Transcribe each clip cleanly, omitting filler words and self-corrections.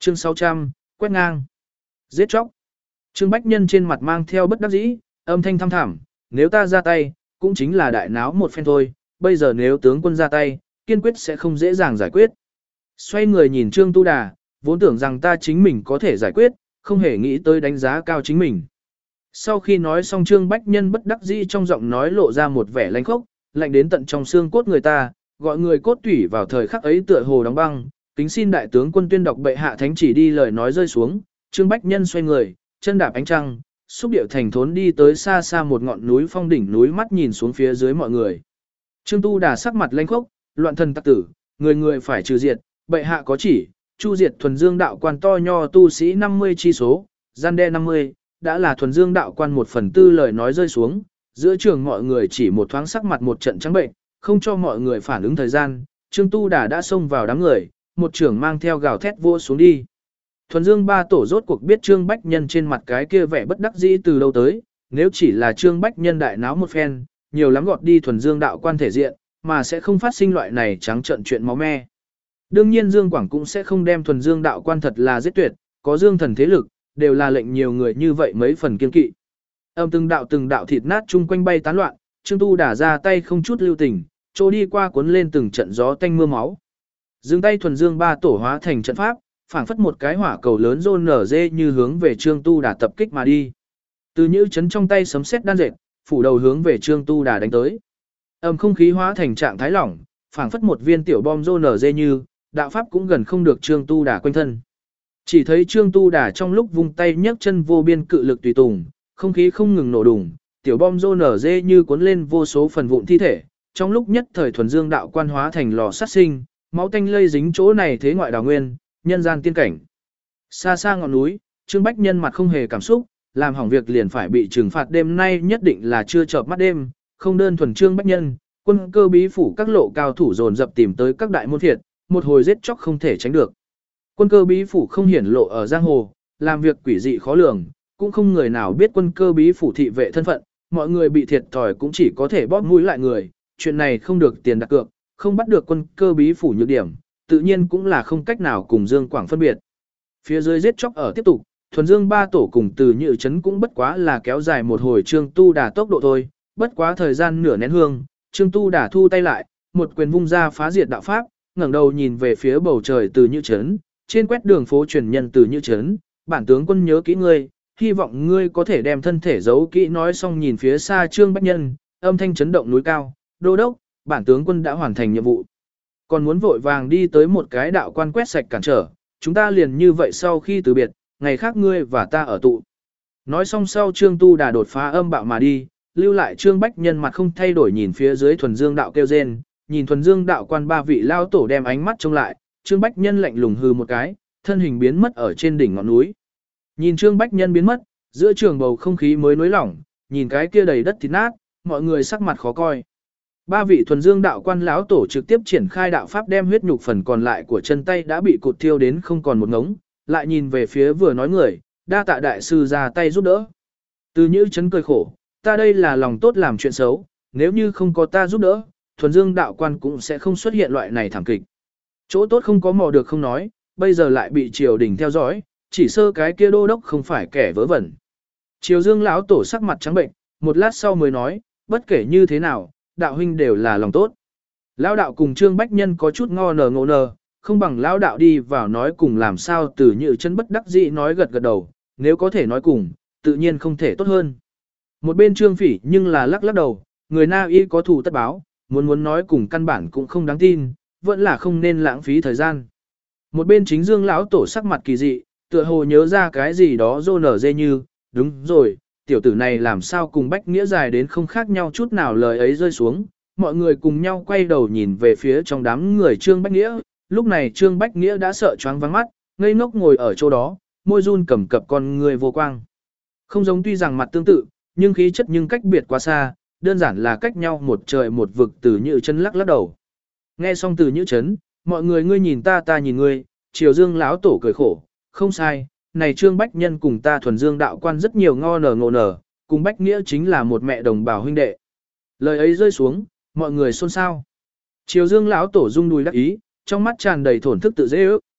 Chương 600, quét ngang. Giết chóc. Trương Bách Nhân trên mặt mang theo bất đắc dĩ, âm thanh thăm thẳm, nếu ta ra tay, cũng chính là đại náo một phen thôi, bây giờ nếu tướng quân ra tay, kiên quyết sẽ không dễ dàng giải quyết. Xoay người nhìn Trương Tu Đà, vốn tưởng rằng ta chính mình có thể giải quyết, không hề nghĩ tới đánh giá cao chính mình. Sau khi nói xong Trương Bách Nhân bất đắc dĩ trong giọng nói lộ ra một vẻ lạnh khốc, lạnh đến tận trong xương cốt người ta, gọi người cốt tủy vào thời khắc ấy tựa hồ đóng băng, kính xin đại tướng quân tuyên đọc bệ hạ thánh chỉ đi lời nói rơi xuống, Trương Bách Nhân xoay người, chân đạp ánh trăng, xúc điệu thành thốn đi tới xa xa một ngọn núi phong đỉnh núi mắt nhìn xuống phía dưới mọi người. Trương Tu Đà sắc mặt lanh khốc, loạn thần tặc tử, người người phải trừ diệt, bệ hạ có chỉ, chu diệt thuần dương đạo quan to nho tu sĩ 50 chi số, gian đe 50, đã là thuần dương đạo quan 1/4 lời nói rơi xuống, giữa trường mọi người chỉ một thoáng sắc mặt một trận trắng bệnh, không cho mọi người phản ứng thời gian, Trương Tu Đà đã xông vào đám người, một trưởng mang theo gào thét vua xuống đi. Thuần Dương ba tổ rốt cuộc biết Trương Bách Nhân trên mặt cái kia vẻ bất đắc dĩ từ đâu tới, nếu chỉ là Trương Bách Nhân đại náo một phen, nhiều lắm gọt đi Thuần Dương đạo quan thể diện, mà sẽ không phát sinh loại này trắng trợn chuyện máu me. Đương nhiên Dương Quảng cũng sẽ không đem Thuần Dương đạo quan thật là giết tuyệt, có Dương thần thế lực, đều là lệnh nhiều người như vậy mấy phần kiên kỵ. Từng đạo thịt nát chung quanh bay tán loạn, Trương Tu Đà ra tay không chút lưu tình, trô đi qua cuốn lên từng trận gió tanh mưa máu. Dừng tay Thuần Dương ba tổ hóa thành trận pháp, phảng phất một cái hỏa cầu lớn rôn nở dê như hướng về Trương Tu Đà tập kích mà đi. Từ Nhữ chấn trong tay sấm sét đan dệt, phủ đầu hướng về Trương Tu Đà đánh tới. Không khí hóa thành trạng thái lỏng, phảng phất một viên tiểu bom rôn nở dê như, đạo pháp cũng gần không được Trương Tu Đà quanh thân. Chỉ thấy Trương Tu Đà trong lúc vung tay nhấc chân vô biên cự lực tùy tùng, không khí không ngừng nổ đùng, tiểu bom rôn nở dê như cuốn lên vô số phần vụn thi thể, trong lúc nhất thời Thuần Dương đạo quan hóa thành lò sát sinh, máu tanh lây dính chỗ này thế ngoại đào nguyên, nhân gian tiên cảnh. Xa xa ngọn núi, Trương Bách Nhân mặt không hề cảm xúc, làm hỏng việc liền phải bị trừng phạt, đêm nay nhất định là chưa chợp mắt đêm, không đơn thuần Trương Bách Nhân, quân cơ bí phủ các lộ cao thủ dồn dập tìm tới các đại môn phiệt, một hồi giết chóc không thể tránh được. Quân cơ bí phủ không hiển lộ ở giang hồ, làm việc quỷ dị khó lường, cũng không người nào biết quân cơ bí phủ thị vệ thân phận, mọi người bị thiệt thòi cũng chỉ có thể bóp mũi lại người, chuyện này không được tiền đặt cược, không bắt được quân cơ bí phủ nhược điểm, tự nhiên cũng là không cách nào cùng Dương Quảng phân biệt. Phía dưới giết chóc ở tiếp tục, Thuần Dương ba tổ cùng Từ Nhự trấn cũng bất quá là kéo dài một hồi Trương Tu Đà tốc độ thôi, bất quá thời gian nửa nén hương, Trương Tu Đà thu tay lại, một quyền vung ra phá diệt đạo pháp, ngẩng đầu nhìn về phía bầu trời Từ Nhự trấn, trên quét đường phố truyền nhân Từ Nhự trấn, bản tướng quân nhớ kỹ ngươi, hy vọng ngươi có thể đem thân thể giấu kỹ. Nói xong nhìn phía xa Trương Bách Nhân, âm thanh chấn động núi cao, đô đốc, bản tướng quân đã hoàn thành nhiệm vụ. Còn muốn vội vàng đi tới một cái đạo quan quét sạch cản trở, chúng ta liền như vậy sau khi từ biệt, ngày khác ngươi và ta ở tụ. Nói xong sau Trương Tu Đà đột phá âm bạo mà đi, lưu lại Trương Bách Nhân mặt không thay đổi nhìn phía dưới Thuần Dương đạo kêu rên, nhìn Thuần Dương đạo quan ba vị lao tổ đem ánh mắt trông lại, Trương Bách Nhân lạnh lùng hừ một cái, thân hình biến mất ở trên đỉnh ngọn núi. Nhìn Trương Bách Nhân biến mất, giữa trường bầu không khí mới nới lỏng, nhìn cái kia đầy đất thịt nát, mọi người sắc mặt khó coi. Ba vị Thuần Dương đạo quan lão tổ trực tiếp triển khai đạo pháp đem huyết nhục phần còn lại của chân tay đã bị cụt thiêu đến không còn một ngống, lại nhìn về phía vừa nói người, đa tạ đại sư ra tay giúp đỡ. Từ Nhữ chấn cười khổ, ta đây là lòng tốt làm chuyện xấu, nếu như không có ta giúp đỡ, Thuần Dương đạo quan cũng sẽ không xuất hiện loại này thảm kịch. Chỗ tốt không có mò được không nói, bây giờ lại bị triều đình theo dõi, chỉ sơ cái kia đô đốc không phải kẻ vớ vẩn. Triều Dương lão tổ sắc mặt trắng bệnh, một lát sau mới nói, bất kể như thế nào, đạo huynh đều là lòng tốt. Lão đạo cùng Trương Bách Nhân có chút ngờ ngợ, không bằng lão đạo đi vào nói cùng làm sao. Từ Nhự chân bất đắc dĩ nói gật gật đầu, nếu có thể nói cùng, tự nhiên không thể tốt hơn. Một bên Trương Phỉ nhưng là lắc lắc đầu, người Na Y có thù tất báo, muốn nói cùng căn bản cũng không đáng tin, vẫn là không nên lãng phí thời gian. Một bên Chính Dương lão tổ sắc mặt kỳ dị, tựa hồ nhớ ra cái gì đó rô nở dê như, đúng rồi, tiểu tử này làm sao cùng Bách Nghĩa dài đến không khác nhau chút nào. Lời ấy rơi xuống, mọi người cùng nhau quay đầu nhìn về phía trong đám người Trương Bách Nghĩa, lúc này Trương Bách Nghĩa đã sợ choáng vắng mắt, ngây ngốc ngồi ở chỗ đó, môi run cầm cập con người vô quang. Không giống, tuy rằng mặt tương tự, nhưng khí chất nhưng cách biệt quá xa, đơn giản là cách nhau một trời một vực. Từ Nhự chân lắc lắc đầu. Nghe xong Từ Nhự chấn, mọi người ngươi nhìn ta nhìn ngươi, Triều Dương lão tổ cười khổ, không sai, này Trương Bách Nhân cùng ta Thuần Dương đạo quan rất nhiều ngộ nở, cùng Bách Nghĩa chính là một mẹ đồng bào huynh đệ. Lời ấy rơi xuống, mọi người xôn xao. Triều Dương lão tổ rung đùi đắc ý, trong mắt tràn đầy thổn thức tự dễ ước,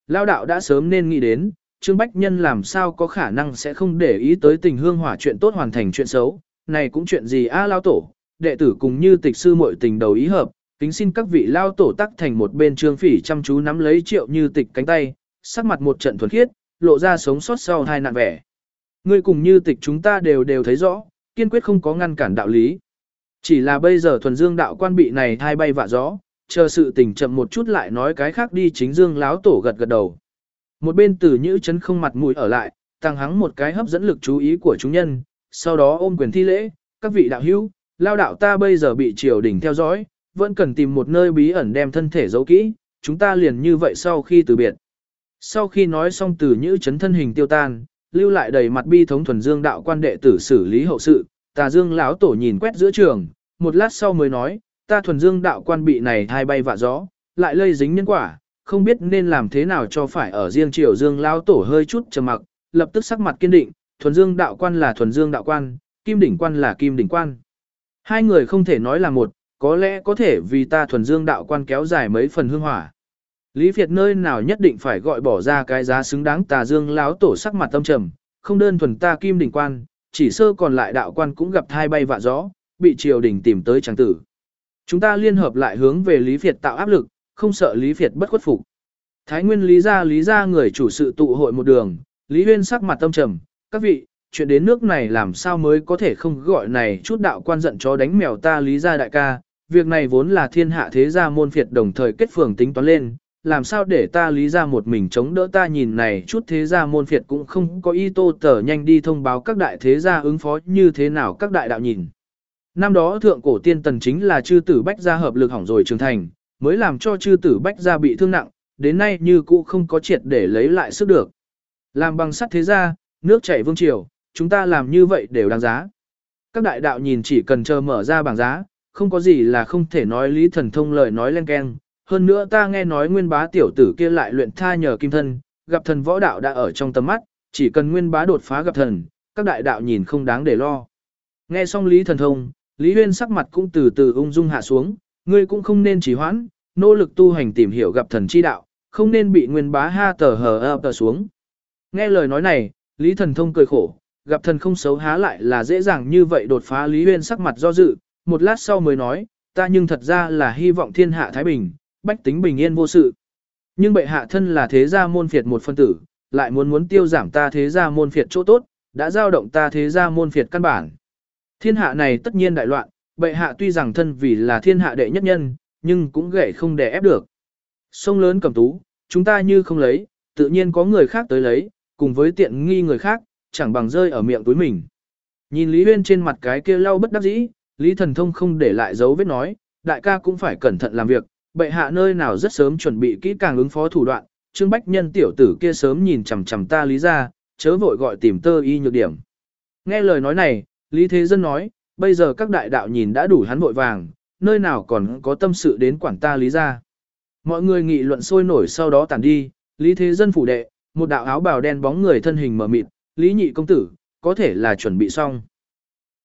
Lao đạo đã sớm nên nghĩ đến, Trương Bách Nhân làm sao có khả năng sẽ không để ý tới tình hương hỏa chuyện tốt hoàn thành chuyện xấu, này cũng chuyện gì a Lao tổ, đệ tử cùng như tịch sư muội tình đầu ý hợp, kính xin các vị Lao tổ tắc thành một bên Trương Phỉ chăm chú nắm lấy Triệu Như Tịch cánh tay, sắc mặt một trận thuần khiết, lộ ra sống sót sau hai nạn vẻ. Ngươi cùng Như Tịch chúng ta đều thấy rõ, kiên quyết không có ngăn cản đạo lý. Chỉ là bây giờ thuần dương đạo quan bị này thai bay vạ gió, chờ sự tình chậm một chút lại nói cái khác đi. Chính dương láo tổ gật gật đầu. Một bên Tử Nhữ chấn không mặt mũi ở lại, tăng hắng một cái hấp dẫn lực chú ý của chúng nhân, sau đó ôm quyền thi lễ, các vị đạo hữu, Lao đạo ta bây giờ bị triều đình theo dõi, vẫn cần tìm một nơi bí ẩn đem thân thể giấu kỹ, chúng ta liền như vậy sau khi từ biệt. Sau khi nói xong Tử Nhữ chấn thân hình tiêu tan, lưu lại đầy mặt bi thống thuần dương đạo quan đệ tử xử lý hậu sự. Tà Dương lão tổ nhìn quét giữa trường, một lát sau mới nói, ta thuần dương đạo quan bị này thai bay vạ gió, lại lây dính nhân quả, không biết nên làm thế nào cho phải ở riêng Triều Dương lão tổ hơi chút trầm mặc, lập tức sắc mặt kiên định, thuần dương đạo quan là thuần dương đạo quan, kim đỉnh quan là kim đỉnh quan. Hai người không thể nói là một, có lẽ có thể vì ta thuần dương đạo quan kéo dài mấy phần hương hỏa. Lý Việt nơi nào nhất định phải gọi bỏ ra cái giá xứng đáng. Tà Dương lão tổ sắc mặt tâm trầm, không đơn thuần ta kim đỉnh quan, chỉ sơ còn lại đạo quan cũng gặp thai bay vạ gió, bị triều đình tìm tới chẳng tử. Chúng ta liên hợp lại hướng về Lý Việt tạo áp lực, không sợ Lý Việt bất khuất phục. Thái Nguyên Lý gia người chủ sự tụ hội một đường, Lý Huyên sắc mặt tâm trầm, các vị, chuyện đến nước này làm sao mới có thể không gọi này chút đạo quan giận chó đánh mèo ta Lý gia đại ca, việc này vốn là thiên hạ thế gia môn phiệt đồng thời kết phường tính toán lên, làm sao để ta Lý gia một mình chống đỡ. Ta nhìn này chút thế gia môn phiệt cũng không có y tô tờ nhanh đi thông báo các đại thế gia ứng phó như thế nào. Các đại đạo nhìn. Năm đó thượng cổ tiên tần chính là chư tử Bách gia hợp lực hỏng rồi trưởng thành, mới làm cho chư tử Bách gia bị thương nặng, đến nay như cũ không có triệt để lấy lại sức được. Làm bằng sắt thế gia, nước chảy vương triều, chúng ta làm như vậy đều đáng giá. Các đại đạo nhìn chỉ cần chờ mở ra bảng giá, không có gì là không thể nói. Lý Thần Thông lời nói len keng. Hơn nữa ta nghe nói Nguyên Bá tiểu tử kia lại luyện tha nhờ kim thân, gặp thần võ đạo đã ở trong tầm mắt, chỉ cần Nguyên Bá đột phá gặp thần, các đại đạo nhìn không đáng để lo. Nghe xong Lý Thần Thông, Lý Huyên sắc mặt cũng từ từ ung dung hạ xuống, ngươi cũng không nên trì hoãn, nỗ lực tu hành tìm hiểu gặp thần chi đạo, không nên bị Nguyên Bá ha tờ hờ tờ xuống. Nghe lời nói này, Lý Thần Thông cười khổ, gặp thần không xấu há lại là dễ dàng như vậy đột phá. Lý Huyên sắc mặt do dự, một lát sau mới nói, ta nhưng thật ra là hy vọng thiên hạ thái bình, bách tính bình yên vô sự. Nhưng bệ hạ thân là thế gia môn phiệt một phân tử, lại muốn tiêu giảm ta thế gia môn phiệt chỗ tốt, đã giao động ta thế gia môn phiệt căn bản. Thiên hạ này tất nhiên đại loạn, bệ hạ tuy rằng thân vì là thiên hạ đệ nhất nhân, nhưng cũng gậy không đè ép được. Sông lớn Cẩm Tú, chúng ta như không lấy, tự nhiên có người khác tới lấy, cùng với tiện nghi người khác, chẳng bằng rơi ở miệng túi mình. Nhìn Lý Huyên trên mặt cái kia lau bất đắc dĩ, Lý Thần Thông không để lại dấu vết nói, đại ca cũng phải cẩn thận làm việc, bệ hạ nơi nào rất sớm chuẩn bị kỹ càng ứng phó thủ đoạn, Trương Bách Nhân tiểu tử kia sớm nhìn chằm chằm ta Lý ra, chớ vội gọi tìm tơ y nhược điểm. Nghe lời nói này, Lý Thế Dân nói, bây giờ các đại đạo nhìn đã đủ hắn vội vàng, nơi nào còn có tâm sự đến quản ta Lý ra. Mọi người nghị luận sôi nổi sau đó tản đi, Lý Thế Dân phủ đệ, một đạo áo bào đen bóng người thân hình mờ mịt, Lý Nhị công tử, có thể là chuẩn bị xong.